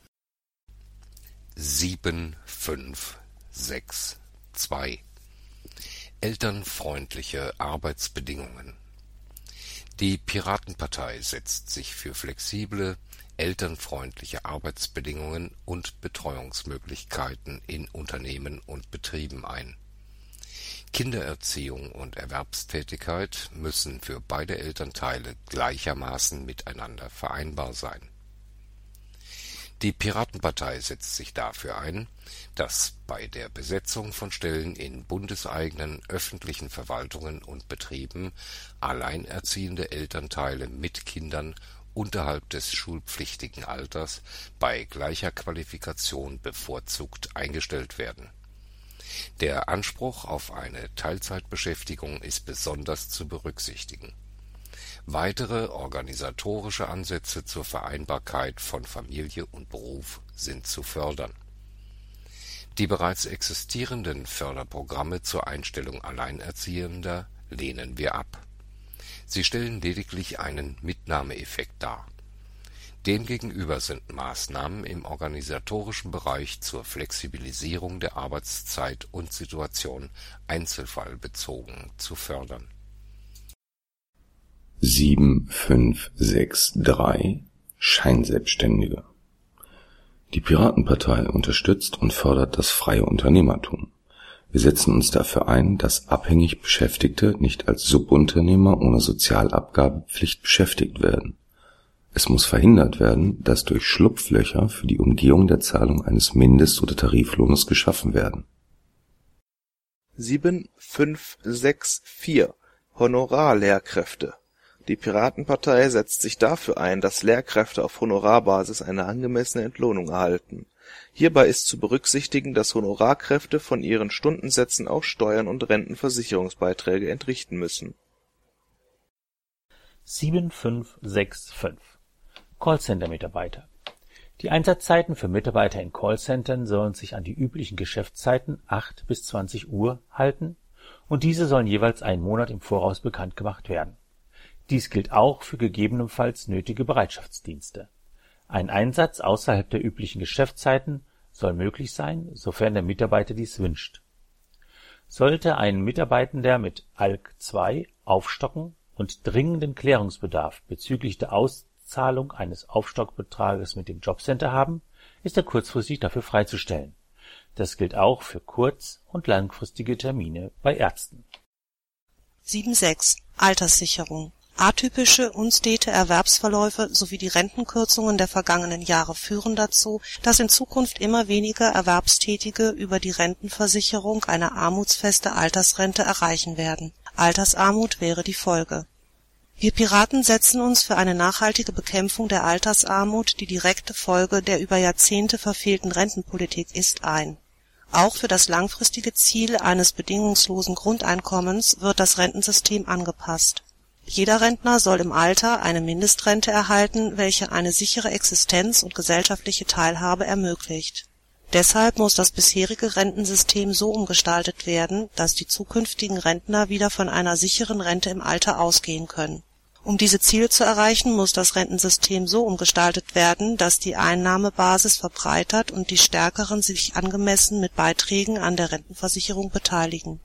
7562 Elternfreundliche Arbeitsbedingungen. Die Piratenpartei setzt sich für flexible, elternfreundliche Arbeitsbedingungen und Betreuungsmöglichkeiten in Unternehmen und Betrieben ein. Kindererziehung und Erwerbstätigkeit müssen für beide Elternteile gleichermaßen miteinander vereinbar sein. Die Piratenpartei setzt sich dafür ein, dass bei der Besetzung von Stellen in bundeseigenen öffentlichen Verwaltungen und Betrieben alleinerziehende Elternteile mit Kindern unterhalb des schulpflichtigen Alters bei gleicher Qualifikation bevorzugt eingestellt werden. Der Anspruch auf eine Teilzeitbeschäftigung ist besonders zu berücksichtigen. Weitere organisatorische Ansätze zur Vereinbarkeit von Familie und Beruf sind zu fördern. Die bereits existierenden Förderprogramme zur Einstellung Alleinerziehender lehnen wir ab. Sie stellen lediglich einen Mitnahmeeffekt dar. Demgegenüber sind Maßnahmen im organisatorischen Bereich zur Flexibilisierung der Arbeitszeit und Situation einzelfallbezogen zu fördern. 7563 Scheinselbstständige. Die Piratenpartei unterstützt und fördert das freie Unternehmertum. Wir setzen uns dafür ein, dass abhängig Beschäftigte nicht als Subunternehmer ohne Sozialabgabepflicht beschäftigt werden. Es muss verhindert werden, dass durch Schlupflöcher für die Umgehung der Zahlung eines Mindest- oder Tariflohnes geschaffen werden. 7564 Honorarlehrkräfte. Die Piratenpartei setzt sich dafür ein, dass Lehrkräfte auf Honorarbasis eine angemessene Entlohnung erhalten. Hierbei ist zu berücksichtigen, dass Honorarkräfte von ihren Stundensätzen auch Steuern und Rentenversicherungsbeiträge entrichten müssen. 7565 Callcenter-Mitarbeiter. Die Einsatzzeiten für Mitarbeiter in Callcentern sollen sich an die üblichen Geschäftszeiten 8 bis 20 Uhr halten und diese sollen jeweils einen Monat im Voraus bekannt gemacht werden. Dies gilt auch für gegebenenfalls nötige Bereitschaftsdienste. Ein Einsatz außerhalb der üblichen Geschäftszeiten soll möglich sein, sofern der Mitarbeiter dies wünscht. Sollte ein Mitarbeitender mit ALK II aufstocken und dringenden Klärungsbedarf bezüglich der Auszahlung eines Aufstockbetrages mit dem Jobcenter haben, ist er kurzfristig dafür freizustellen. Das gilt auch für kurz- und langfristige Termine bei Ärzten. 7.6 Alterssicherung. Atypische, unstete Erwerbsverläufe sowie die Rentenkürzungen der vergangenen Jahre führen dazu, dass in Zukunft immer weniger Erwerbstätige über die Rentenversicherung eine armutsfeste Altersrente erreichen werden. Altersarmut wäre die Folge. Wir Piraten setzen uns für eine nachhaltige Bekämpfung der Altersarmut, die direkte Folge der über Jahrzehnte verfehlten Rentenpolitik ist, ein. Auch für das langfristige Ziel eines bedingungslosen Grundeinkommens wird das Rentensystem angepasst. Jeder Rentner soll im Alter eine Mindestrente erhalten, welche eine sichere Existenz und gesellschaftliche Teilhabe ermöglicht. Deshalb muss das bisherige Rentensystem so umgestaltet werden, dass die zukünftigen Rentner wieder von einer sicheren Rente im Alter ausgehen können. Um diese Ziele zu erreichen, muss das Rentensystem so umgestaltet werden, dass die Einnahmebasis verbreitert und die Stärkeren sich angemessen mit Beiträgen an der Rentenversicherung beteiligen.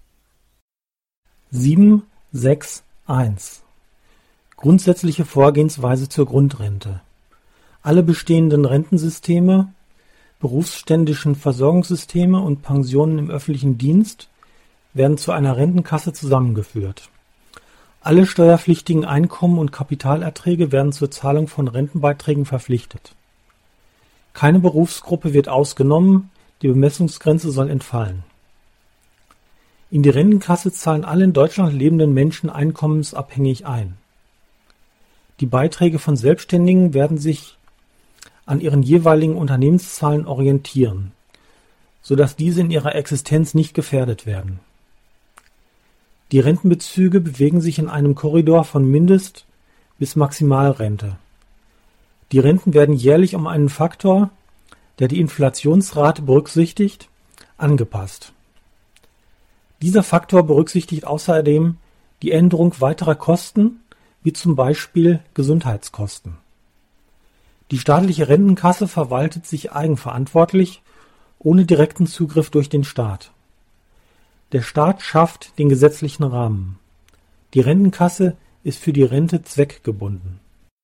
7.6.1 Grundsätzliche Vorgehensweise zur Grundrente. Alle bestehenden Rentensysteme, berufsständischen Versorgungssysteme und Pensionen im öffentlichen Dienst werden zu einer Rentenkasse zusammengeführt. Alle steuerpflichtigen Einkommen und Kapitalerträge werden zur Zahlung von Rentenbeiträgen verpflichtet. Keine Berufsgruppe wird ausgenommen, die Bemessungsgrenze soll entfallen. In die Rentenkasse zahlen alle in Deutschland lebenden Menschen einkommensabhängig ein. Die Beiträge von Selbstständigen werden sich an ihren jeweiligen Unternehmenszahlen orientieren, sodass diese in ihrer Existenz nicht gefährdet werden. Die Rentenbezüge bewegen sich in einem Korridor von Mindest- bis Maximalrente. Die Renten werden jährlich um einen Faktor, der die Inflationsrate berücksichtigt, angepasst. Dieser Faktor berücksichtigt außerdem die Änderung weiterer Kosten, wie zum Beispiel Gesundheitskosten. Die staatliche Rentenkasse verwaltet sich eigenverantwortlich, ohne direkten Zugriff durch den Staat. Der Staat schafft den gesetzlichen Rahmen. Die Rentenkasse ist für die Rente zweckgebunden.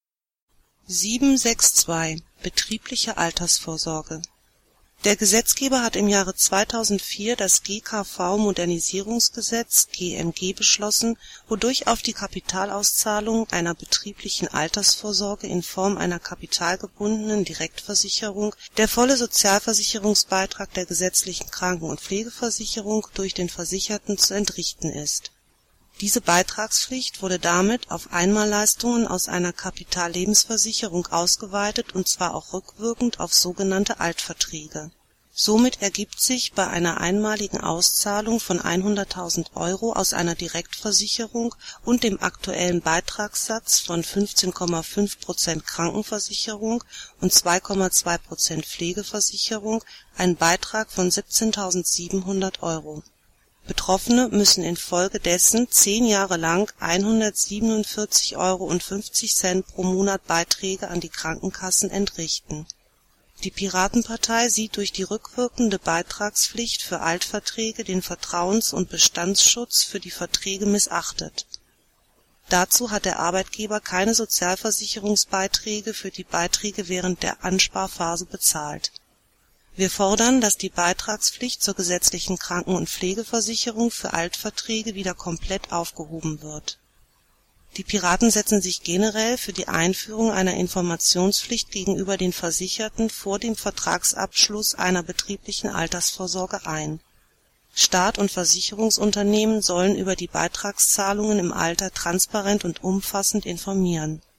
7.6.2 Betriebliche Altersvorsorge. Der Gesetzgeber hat im Jahre 2004 das GKV-Modernisierungsgesetz (GMG) beschlossen, wodurch auf die Kapitalauszahlung einer betrieblichen Altersvorsorge in Form einer kapitalgebundenen Direktversicherung der volle Sozialversicherungsbeitrag der gesetzlichen Kranken- und Pflegeversicherung durch den Versicherten zu entrichten ist. Diese Beitragspflicht wurde damit auf Einmalleistungen aus einer Kapitallebensversicherung ausgeweitet und zwar auch rückwirkend auf sogenannte Altverträge. Somit ergibt sich bei einer einmaligen Auszahlung von 100.000 € aus einer Direktversicherung und dem aktuellen Beitragssatz von 15,5% Krankenversicherung und 2,2% Pflegeversicherung ein Beitrag von 17.700 €. Betroffene müssen infolgedessen 10 Jahre lang 147,50 € pro Monat Beiträge an die Krankenkassen entrichten. Die Piratenpartei sieht durch die rückwirkende Beitragspflicht für Altverträge den Vertrauens- und Bestandsschutz für die Verträge missachtet. Dazu hat der Arbeitgeber keine Sozialversicherungsbeiträge für die Beiträge während der Ansparphase bezahlt. Wir fordern, dass die Beitragspflicht zur gesetzlichen Kranken- und Pflegeversicherung für Altverträge wieder komplett aufgehoben wird. Die Piraten setzen sich generell für die Einführung einer Informationspflicht gegenüber den Versicherten vor dem Vertragsabschluss einer betrieblichen Altersvorsorge ein. Staat und Versicherungsunternehmen sollen über die Beitragszahlungen im Alter transparent und umfassend informieren.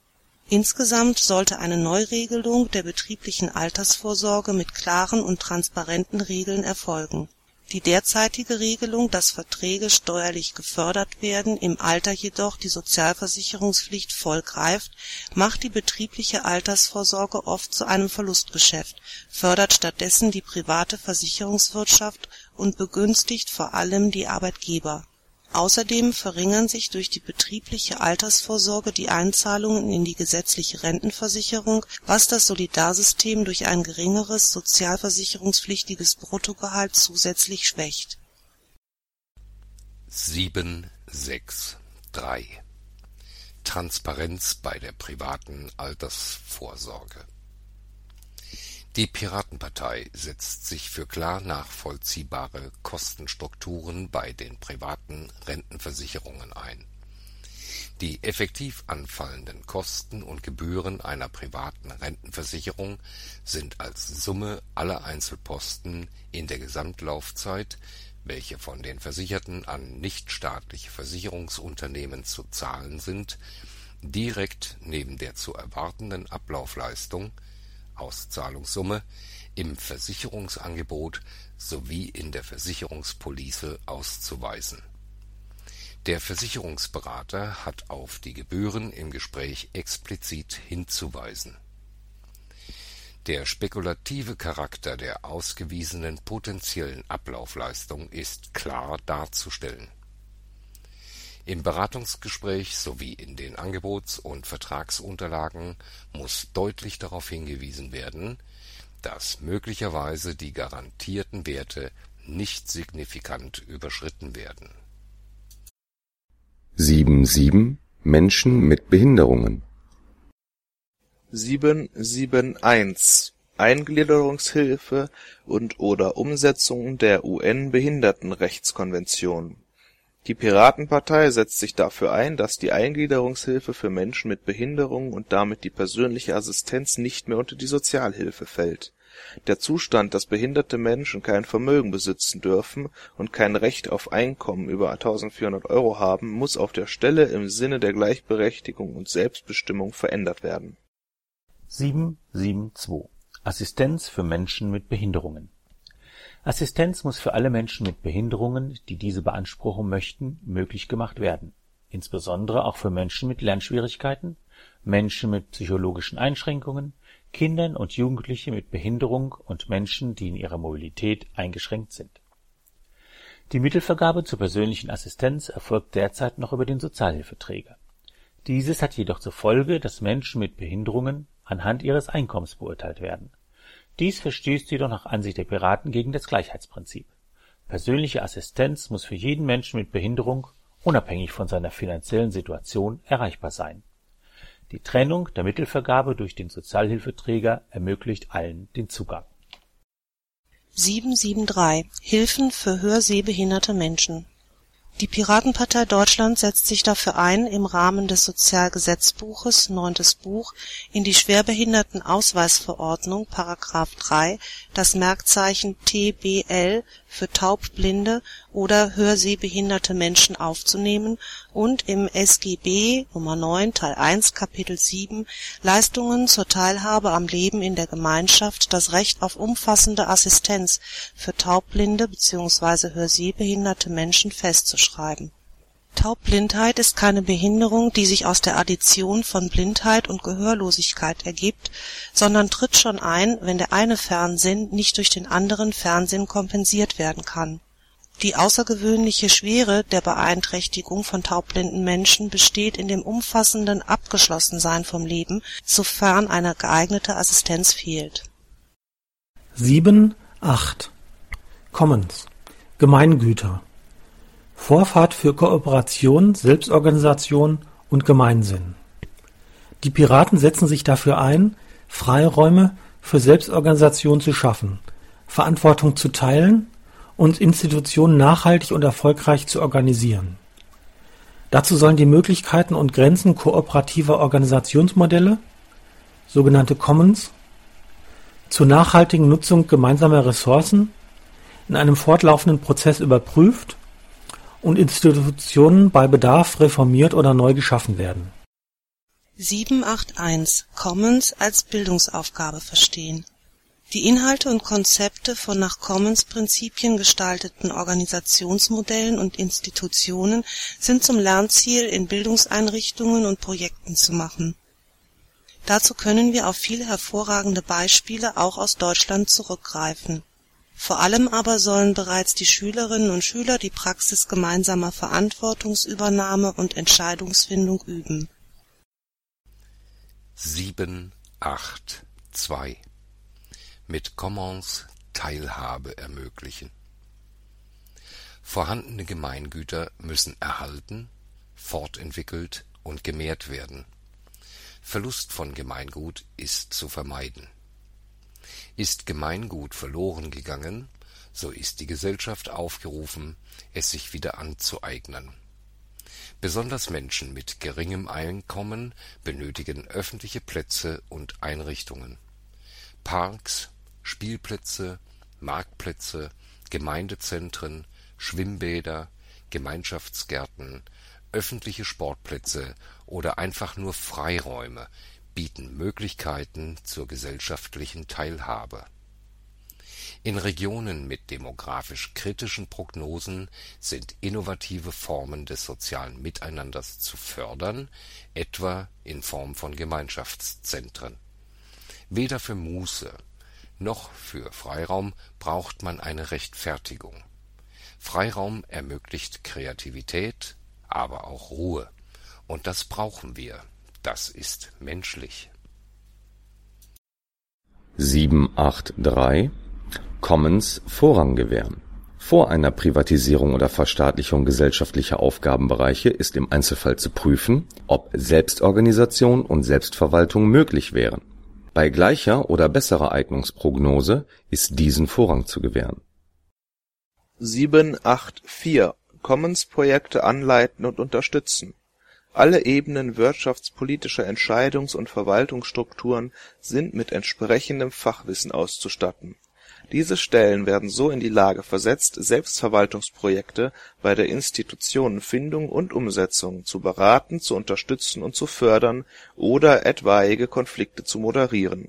Insgesamt sollte eine Neuregelung der betrieblichen Altersvorsorge mit klaren und transparenten Regeln erfolgen. Die derzeitige Regelung, dass Verträge steuerlich gefördert werden, im Alter jedoch die Sozialversicherungspflicht voll greift, macht die betriebliche Altersvorsorge oft zu einem Verlustgeschäft, fördert stattdessen die private Versicherungswirtschaft und begünstigt vor allem die Arbeitgeber. Außerdem verringern sich durch die betriebliche Altersvorsorge die Einzahlungen in die gesetzliche Rentenversicherung, was das Solidarsystem durch ein geringeres sozialversicherungspflichtiges Bruttogehalt zusätzlich schwächt. 7.6.3 Transparenz bei der privaten Altersvorsorge. Die Piratenpartei setzt sich für klar nachvollziehbare Kostenstrukturen bei den privaten Rentenversicherungen ein. Die effektiv anfallenden Kosten und Gebühren einer privaten Rentenversicherung sind als Summe aller Einzelposten in der Gesamtlaufzeit, welche von den Versicherten an nichtstaatliche Versicherungsunternehmen zu zahlen sind, direkt neben der zu erwartenden Ablaufleistung Auszahlungssumme im Versicherungsangebot sowie in der Versicherungspolice auszuweisen. Der Versicherungsberater hat auf die Gebühren im Gespräch explizit hinzuweisen. Der spekulative Charakter der ausgewiesenen potenziellen Ablaufleistung ist klar darzustellen. Im Beratungsgespräch sowie in den Angebots- und Vertragsunterlagen muss deutlich darauf hingewiesen werden, dass möglicherweise die garantierten Werte nicht signifikant überschritten werden. 7.7 Menschen mit Behinderungen. 7.7.1 Eingliederungshilfe und/oder Umsetzung der UN-Behindertenrechtskonvention. Die Piratenpartei setzt sich dafür ein, dass die Eingliederungshilfe für Menschen mit Behinderungen und damit die persönliche Assistenz nicht mehr unter die Sozialhilfe fällt. Der Zustand, dass behinderte Menschen kein Vermögen besitzen dürfen und kein Recht auf Einkommen über 1.400 € haben, muss auf der Stelle im Sinne der Gleichberechtigung und Selbstbestimmung verändert werden. 7.7.2 Assistenz für Menschen mit Behinderungen. Assistenz muss für alle Menschen mit Behinderungen, die diese beanspruchen möchten, möglich gemacht werden, insbesondere auch für Menschen mit Lernschwierigkeiten, Menschen mit psychologischen Einschränkungen, Kindern und Jugendliche mit Behinderung und Menschen, die in ihrer Mobilität eingeschränkt sind. Die Mittelvergabe zur persönlichen Assistenz erfolgt derzeit noch über den Sozialhilfeträger. Dieses hat jedoch zur Folge, dass Menschen mit Behinderungen anhand ihres Einkommens beurteilt werden. Dies verstößt jedoch nach Ansicht der Piraten gegen das Gleichheitsprinzip. Persönliche Assistenz muss für jeden Menschen mit Behinderung, unabhängig von seiner finanziellen Situation, erreichbar sein. Die Trennung der Mittelvergabe durch den Sozialhilfeträger ermöglicht allen den Zugang. 7.7.3 Hilfen für hörsehbehinderte Menschen. Die Piratenpartei Deutschland setzt sich dafür ein, im Rahmen des Sozialgesetzbuches, 9. Buch, in die Schwerbehindertenausweisverordnung § 3 das Merkzeichen TBL für taubblinde oder hörsehbehinderte Menschen aufzunehmen und im SGB Nr. 9 Teil 1 Kapitel 7 Leistungen zur Teilhabe am Leben in der Gemeinschaft das Recht auf umfassende Assistenz für taubblinde bzw. hörsehbehinderte Menschen festzuschreiben. Taubblindheit ist keine Behinderung, die sich aus der Addition von Blindheit und Gehörlosigkeit ergibt, sondern tritt schon ein, wenn der eine Fernsinn nicht durch den anderen Fernsinn kompensiert werden kann. Die außergewöhnliche Schwere der Beeinträchtigung von taubblinden Menschen besteht in dem umfassenden Abgeschlossensein vom Leben, sofern eine geeignete Assistenz fehlt. 7.8 Commons Gemeingüter Vorfahrt für Kooperation, Selbstorganisation und Gemeinsinn. Die Piraten setzen sich dafür ein, Freiräume für Selbstorganisation zu schaffen, Verantwortung zu teilen und Institutionen nachhaltig und erfolgreich zu organisieren. Dazu sollen die Möglichkeiten und Grenzen kooperativer Organisationsmodelle, sogenannte Commons, zur nachhaltigen Nutzung gemeinsamer Ressourcen in einem fortlaufenden Prozess überprüft und Institutionen bei Bedarf reformiert oder neu geschaffen werden. 781 Commons als Bildungsaufgabe verstehen. Die Inhalte und Konzepte von nach Commons-Prinzipien gestalteten Organisationsmodellen und Institutionen sind zum Lernziel in Bildungseinrichtungen und Projekten zu machen. Dazu können wir auf viele hervorragende Beispiele auch aus Deutschland zurückgreifen. Vor allem aber sollen bereits die Schülerinnen und Schüler die Praxis gemeinsamer Verantwortungsübernahme und Entscheidungsfindung üben. 782 mit Commons Teilhabe ermöglichen. Vorhandene Gemeingüter müssen erhalten, fortentwickelt und gemehrt werden. Verlust von Gemeingut ist zu vermeiden. Ist Gemeingut verloren gegangen, so ist die Gesellschaft aufgerufen, es sich wieder anzueignen. Besonders Menschen mit geringem Einkommen benötigen öffentliche Plätze und Einrichtungen. Parks, Spielplätze, Marktplätze, Gemeindezentren, Schwimmbäder, Gemeinschaftsgärten, öffentliche Sportplätze oder einfach nur Freiräume bieten Möglichkeiten zur gesellschaftlichen Teilhabe. In Regionen mit demografisch kritischen Prognosen sind innovative Formen des sozialen Miteinanders zu fördern, etwa in Form von Gemeinschaftszentren. Weder für Muße noch für Freiraum braucht man eine Rechtfertigung. Freiraum ermöglicht Kreativität, aber auch Ruhe. Und das brauchen wir. Das ist menschlich. 783 Commons Vorrang gewähren. Vor einer Privatisierung oder Verstaatlichung gesellschaftlicher Aufgabenbereiche ist im Einzelfall zu prüfen, ob Selbstorganisation und Selbstverwaltung möglich wären. Bei gleicher oder besserer Eignungsprognose ist diesen Vorrang zu gewähren. 784 Commons-Projekte anleiten und unterstützen. Alle Ebenen wirtschaftspolitischer Entscheidungs- und Verwaltungsstrukturen sind mit entsprechendem Fachwissen auszustatten. Diese Stellen werden so in die Lage versetzt, Selbstverwaltungsprojekte bei der Institutionenfindung und Umsetzung zu beraten, zu unterstützen und zu fördern oder etwaige Konflikte zu moderieren.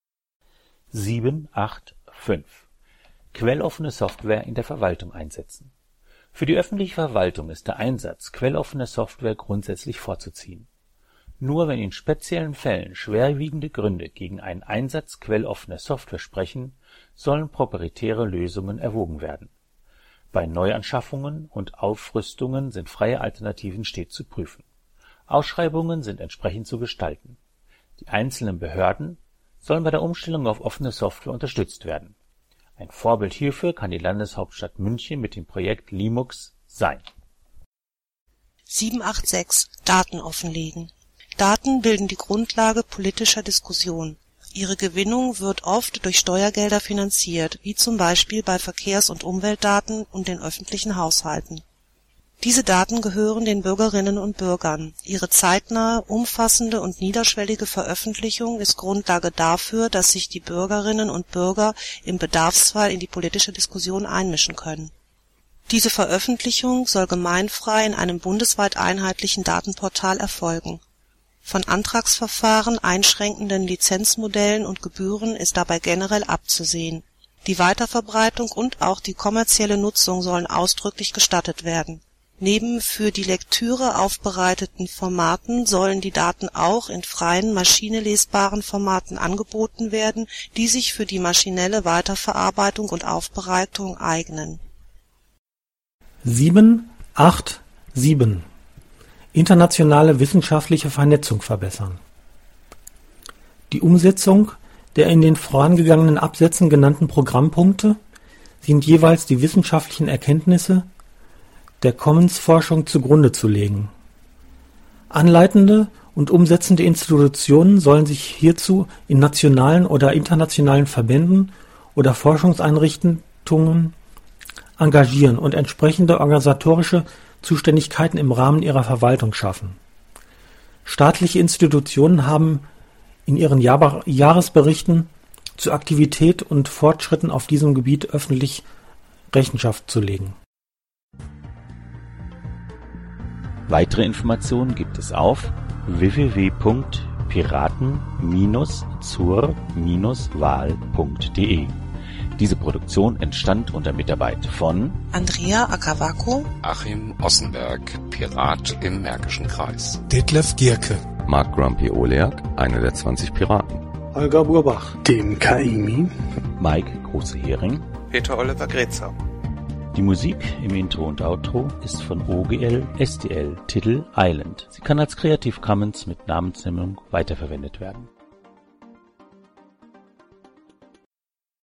785 Quelloffene Software in der Verwaltung einsetzen. Für die öffentliche Verwaltung ist der Einsatz quelloffener Software grundsätzlich vorzuziehen. Nur wenn in speziellen Fällen schwerwiegende Gründe gegen einen Einsatz quelloffener Software sprechen, sollen proprietäre Lösungen erwogen werden. Bei Neuanschaffungen und Aufrüstungen sind freie Alternativen stets zu prüfen. Ausschreibungen sind entsprechend zu gestalten. Die einzelnen Behörden sollen bei der Umstellung auf offene Software unterstützt werden. Ein Vorbild hierfür kann die Landeshauptstadt München mit dem Projekt Limux sein. 786 Daten offenlegen. Daten bilden die Grundlage politischer Diskussion. Ihre Gewinnung wird oft durch Steuergelder finanziert, wie zum Beispiel bei Verkehrs- und Umweltdaten und den öffentlichen Haushalten. Diese Daten gehören den Bürgerinnen und Bürgern. Ihre zeitnahe, umfassende und niederschwellige Veröffentlichung ist Grundlage dafür, dass sich die Bürgerinnen und Bürger im Bedarfsfall in die politische Diskussion einmischen können. Diese Veröffentlichung soll gemeinfrei in einem bundesweit einheitlichen Datenportal erfolgen. Von Antragsverfahren, einschränkenden Lizenzmodellen und Gebühren ist dabei generell abzusehen. Die Weiterverbreitung und auch die kommerzielle Nutzung sollen ausdrücklich gestattet werden. Neben für die Lektüre aufbereiteten Formaten sollen die Daten auch in freien, maschinelesbaren Formaten angeboten werden, die sich für die maschinelle Weiterverarbeitung und Aufbereitung eignen. 787 Internationale wissenschaftliche Vernetzung verbessern. Die Umsetzung der in den vorangegangenen Absätzen genannten Programmpunkte sind jeweils die wissenschaftlichen Erkenntnisse der Commons-Forschung zugrunde zu legen. Anleitende und umsetzende Institutionen sollen sich hierzu in nationalen oder internationalen Verbänden oder Forschungseinrichtungen engagieren und entsprechende organisatorische Zuständigkeiten im Rahmen ihrer Verwaltung schaffen. Staatliche Institutionen haben in ihren Jahresberichten zu Aktivität und Fortschritten auf diesem Gebiet öffentlich Rechenschaft zu legen. Weitere Informationen gibt es auf www.piraten-zur-wahl.de. Diese Produktion entstand unter Mitarbeit von Andrea Akavako, Achim Ossenberg, Pirat im Märkischen Kreis. Detlef Gierke, Mark Grumpy Oleak, einer der 20 Piraten. Holger Burbach, dem Kaimi, Mike Große-Hering. Peter Oliver Grätzer. Die Musik im Intro und Outro ist von OGL STL, Titel Island. Sie kann als Creative Commons mit Namensnennung weiterverwendet werden.